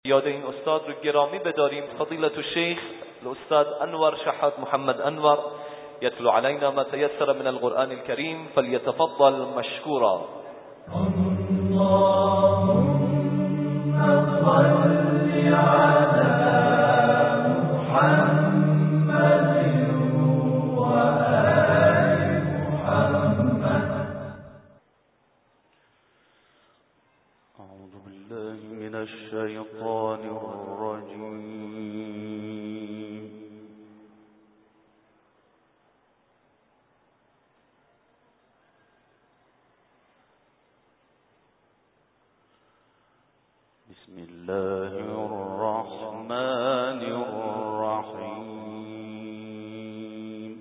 یاد این استاد رو گرامی بداریم. فضیلة الشیخ الاستاذ انور شحات محمد انور يتلو علينا ما تيسر من القرآن الكريم، فليتفضل مشكورا. اللهم صل على محمد وآل محمد. أعوذ بالله من الشيطان الرجيم. بسم الله الرحمن الرحيم.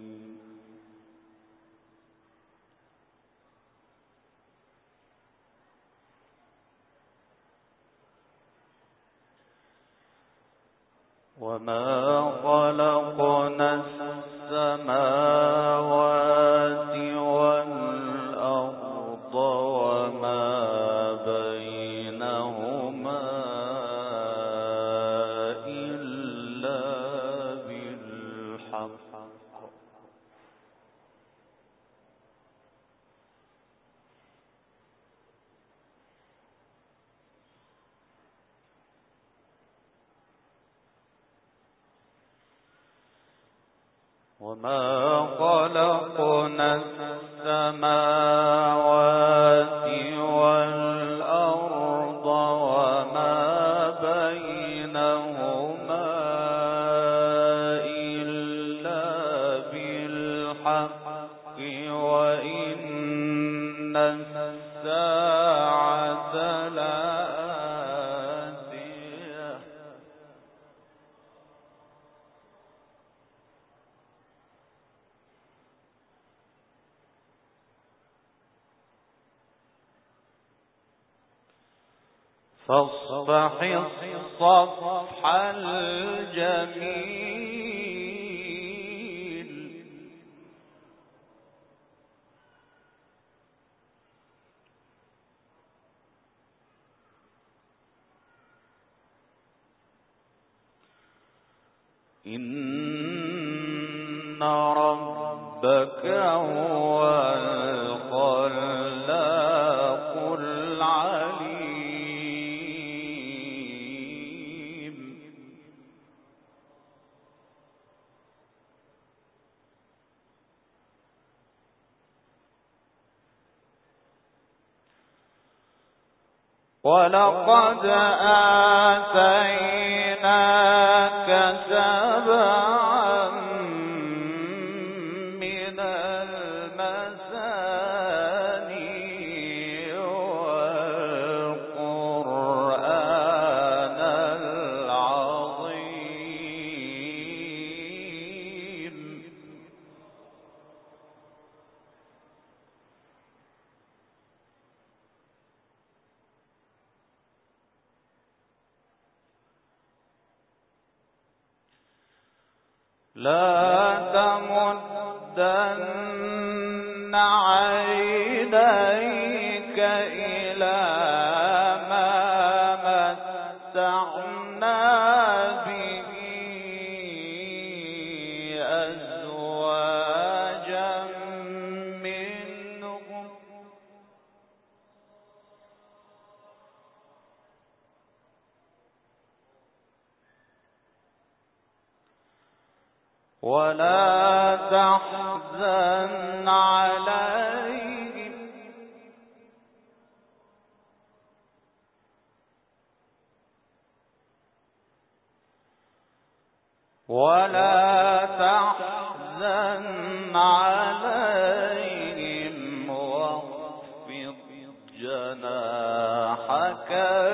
وما خلقنا السماوات والأرض وما بينهما إلا بالحق. وما خلقنا السماوات والأرض وما بينهما إلا بالحق وإن الساعة لآتية. فاصفح الصفح الجميل. إن ربك هو الخلاق العليم. ولقد آتيناك سبعا من المثاني والقرآن العظيم. لا تمدن عينيك إلى ما متعنا به أزواجا منهم ولا تحزن عليهم واخفض جناحك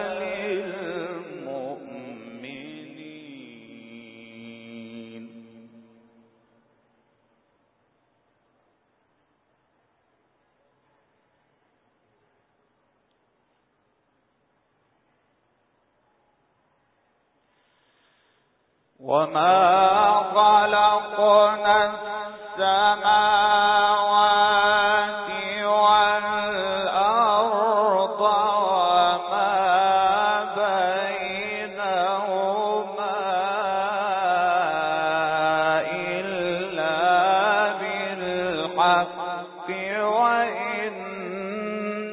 للمؤمنين. وما خلقنا السماوات والأرض وما بينهما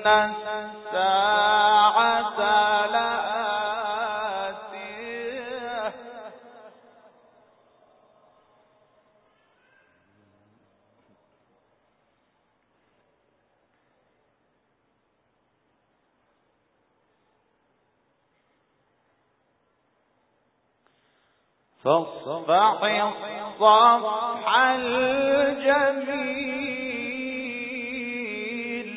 الساعة لآتية فاصفح الصفح الجميل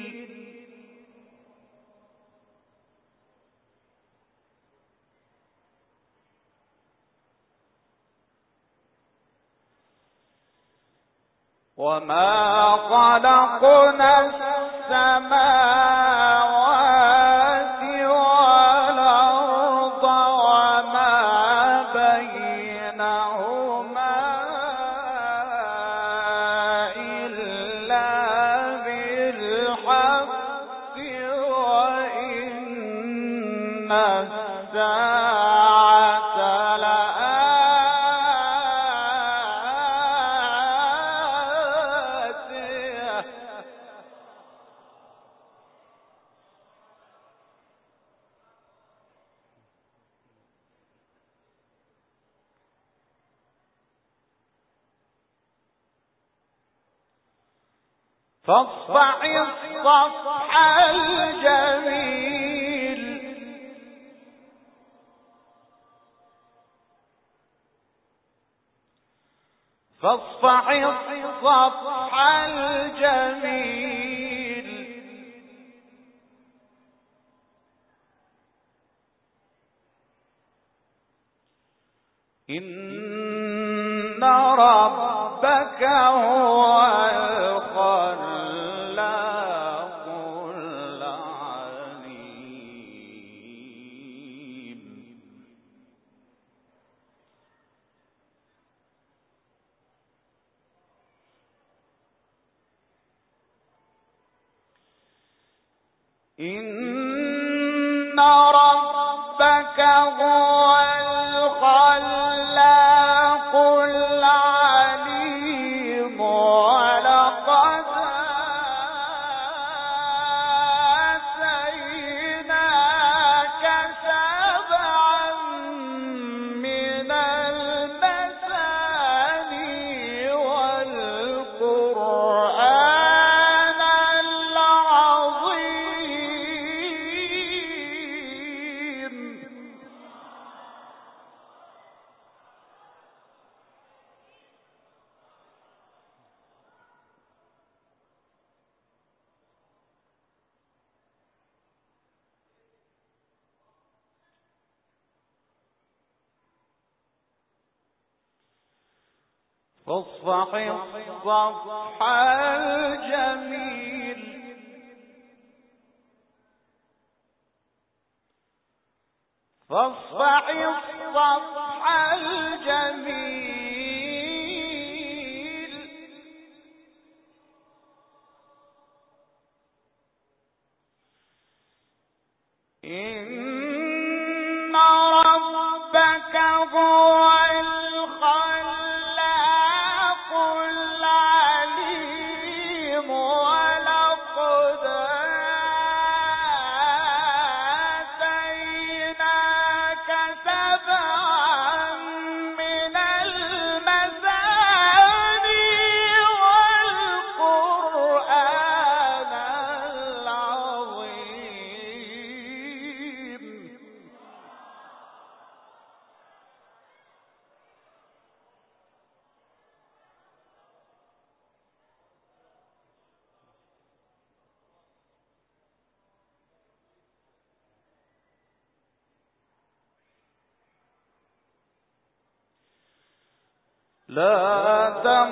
وما خلقنا السماوات والأرض وما بينهما إلا بالحق وإن الساعة لآتية فاصفح الصفح الجميل فاصفح الصفح الجميل إن ربك هو الخلاق العليم إن ربك هو الخلاق العليم ولقد آتيناك سبعا من المثاني والقرآن العظيم فاصفح الصفح الجميل فاصفح الصفح الجميل إن ربك هو الخلاق العليم ولقد آتيناك سبعا من المثاني والقرآن العظيم لا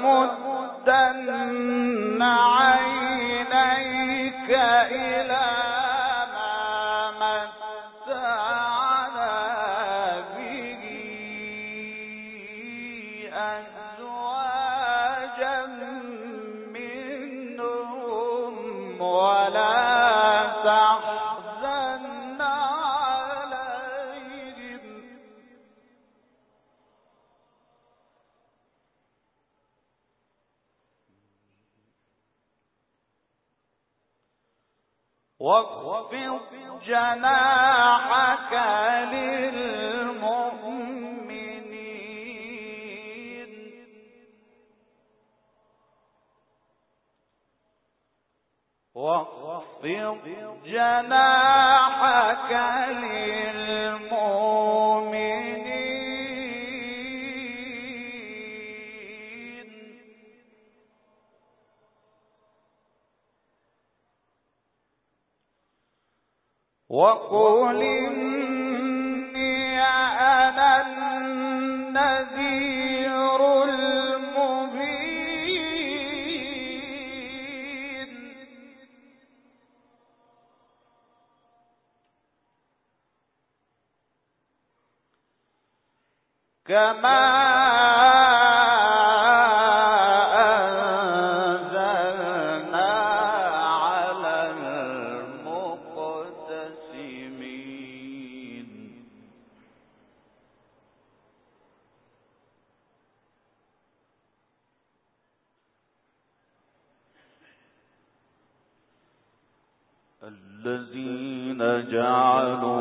تمدن عينيك إلى ما متعنا به أزواجا منهم ولا تحزن عليهم واخفض جناحك للمؤمنين واخفض جناحك للمؤمنين وقل إني أنا النذير المبين كما الذين جعلوا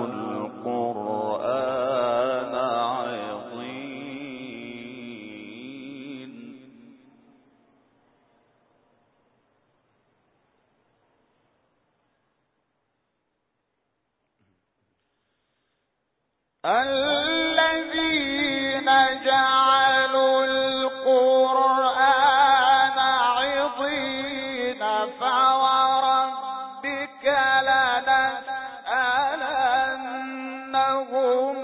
القرآن عضين الذين جعلوا القرآن عضين فوربك لنسألنهم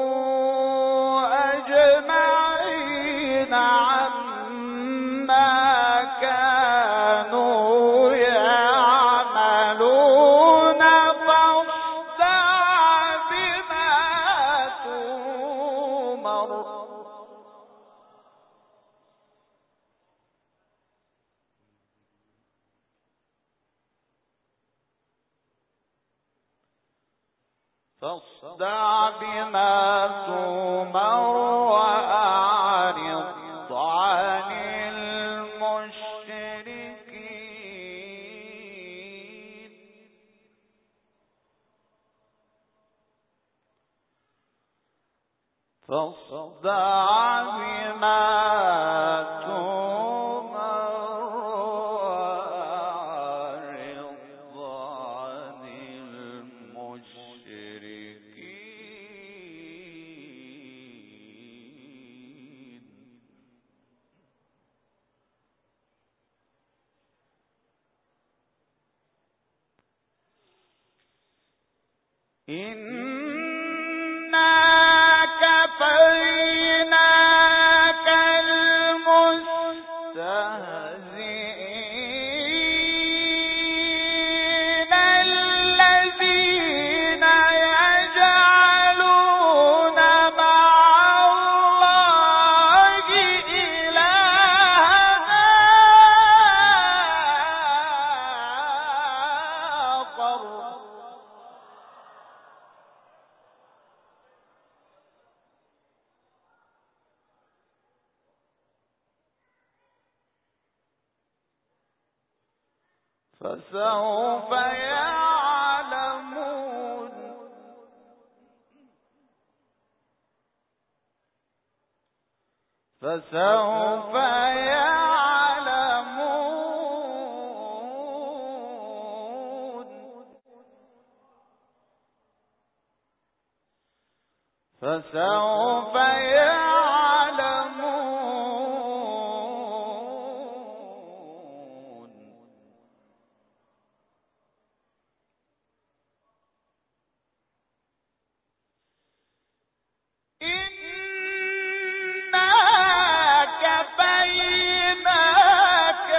أجمعين عما كانوا يعملون فاصدع بما تؤمر وأعرض عن المشركين فاصدع بما تؤمر وأعرض عن المشركين إنا كفيناك المستهزئين الذين يجعلون مع الله إلها آخر فسوف يعلمون فسوف يعلمون فسوف يعلمون إنا كفيناك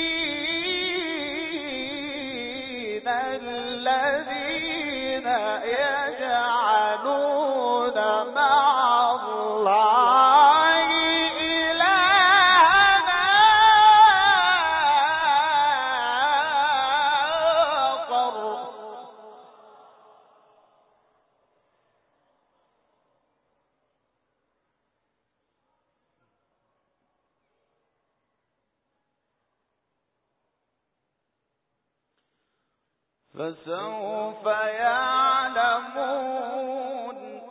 المستهزئين الذين فسوف يعلمون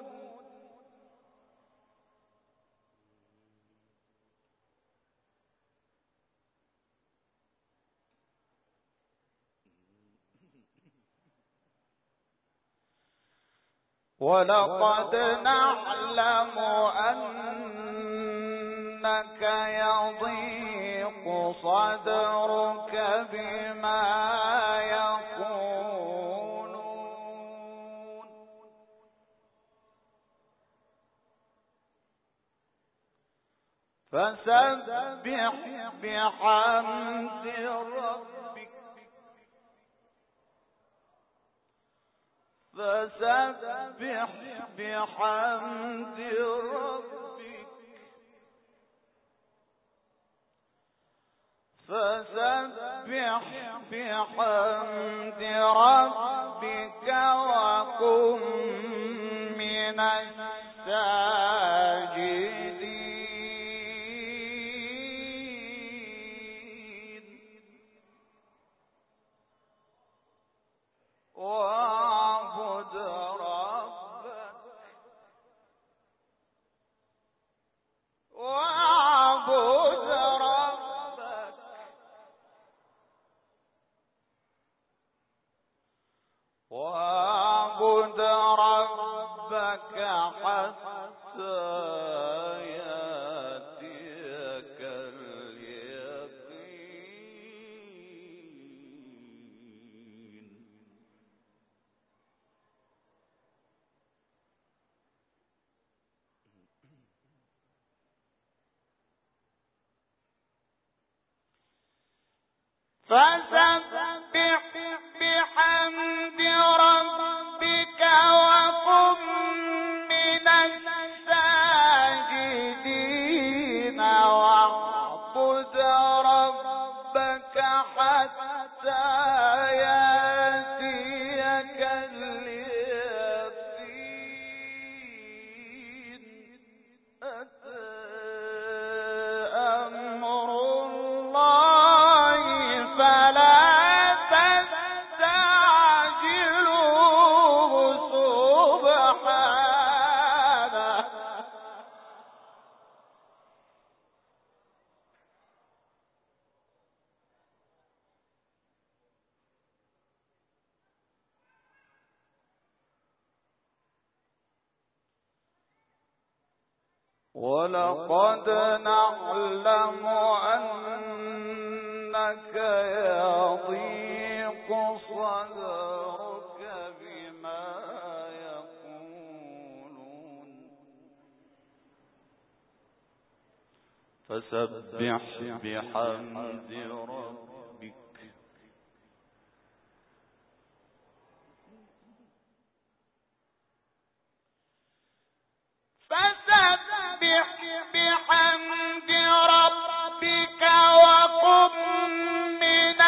ولقد نعلم أنك يضيق صدرك بما يقولون فسبح بحمد ربك وكن من الساجدين واعبد ربك حتى يأتيك اليقين فسبح بحمد ربك وكن من الساجدين واعبد ربك حتى يأتيك اليقين أتى أمر الله فلا تستعجلوه سبحانه ولقد نعلم أنك يضيق صدرك بما يقولون فسبح بحمد ربك وكن من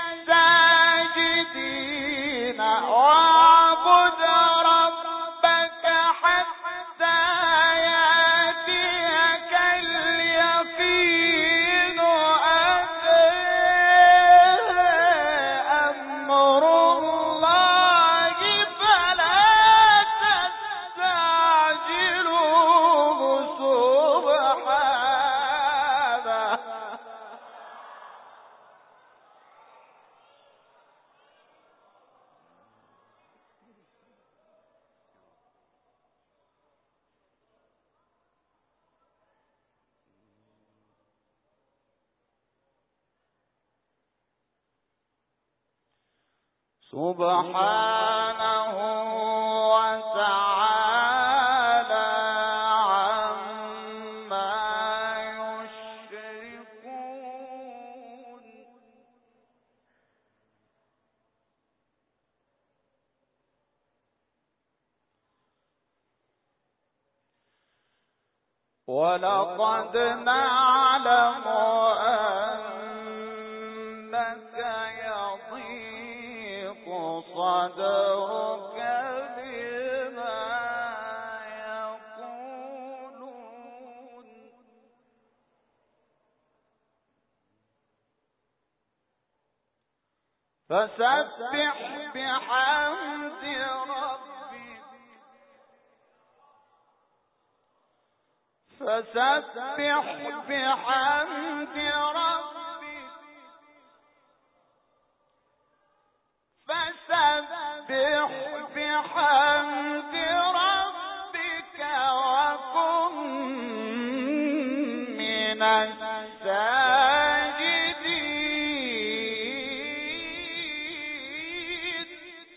الساجدين واعبد ربك حتى يأتيك اليقين أتى أمر الله فلا تستعجلوه سبحانه سبحانه وتعالى عما يشركون ولقد نعلم أنك يضيق صدرك بما يقولون فسبح بحمد ربك فسبح بحمد ربك فسبح بحمد ربك وكن من الساجدين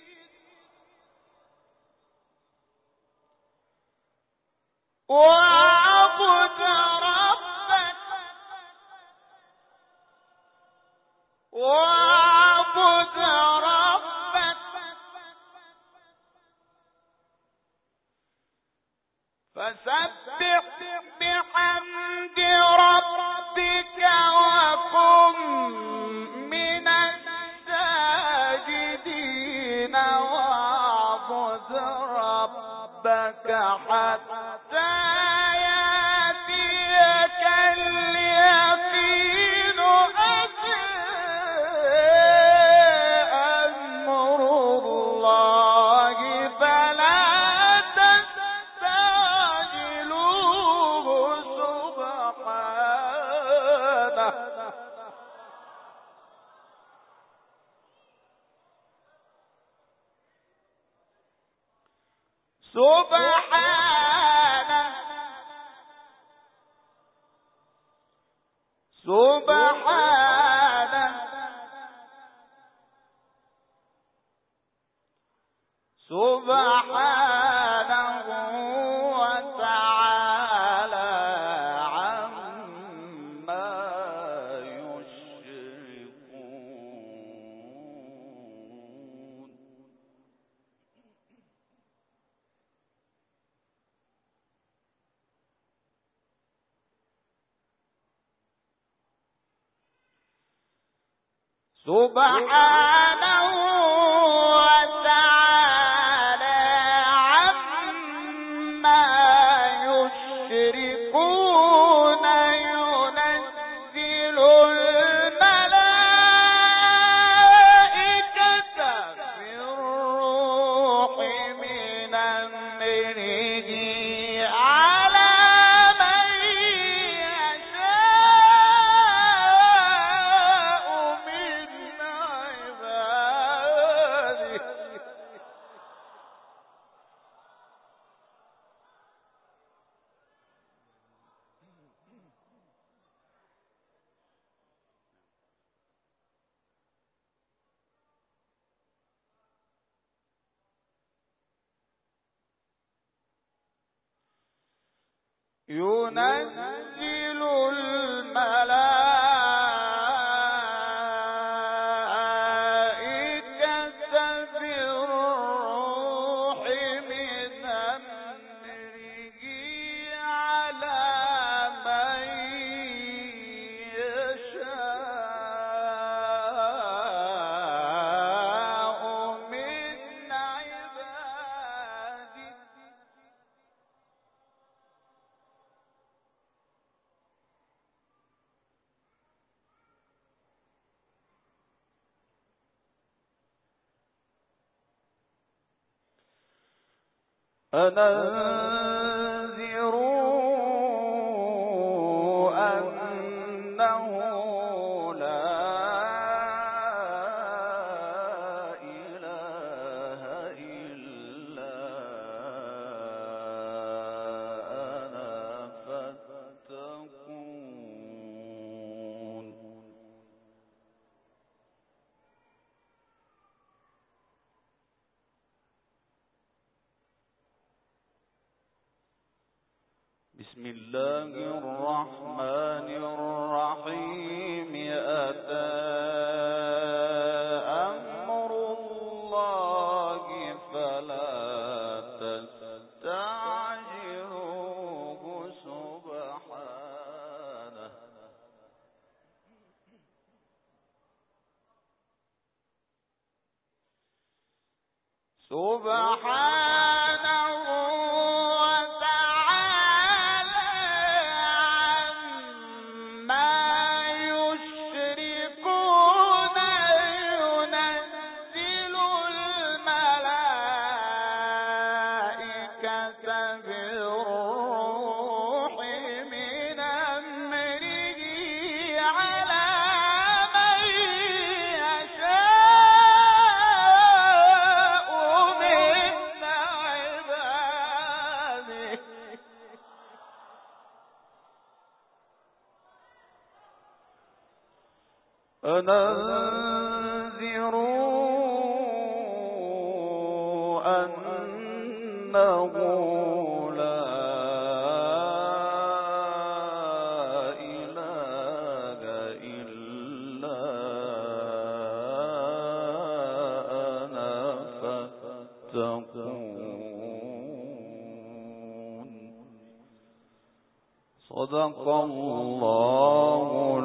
واعبد ربك فسبح بحمد ربك وكن من الساجدين واعبد ربك حتى يأتيك اليقين أمر الله فلا تستعجلوه سبحانه وتعالى عما يشركون سبحانه وتعالى عما يشركون ينزل الملائكة بالروح من أمره على من يشاء من عباده ينزل الملائكة بالروح من أمره على من يشاء من عباده أنذروا أنه لا إله إلا أنا فاتقون بسم الله الرحمن الرحيم أتى أمر الله فلا تستعجلوه سبحانه عما يشركون بالروح من أمره على من يشاء من عباده أنذروا أنه لا إله إلا أنا فاتقون. صدق الله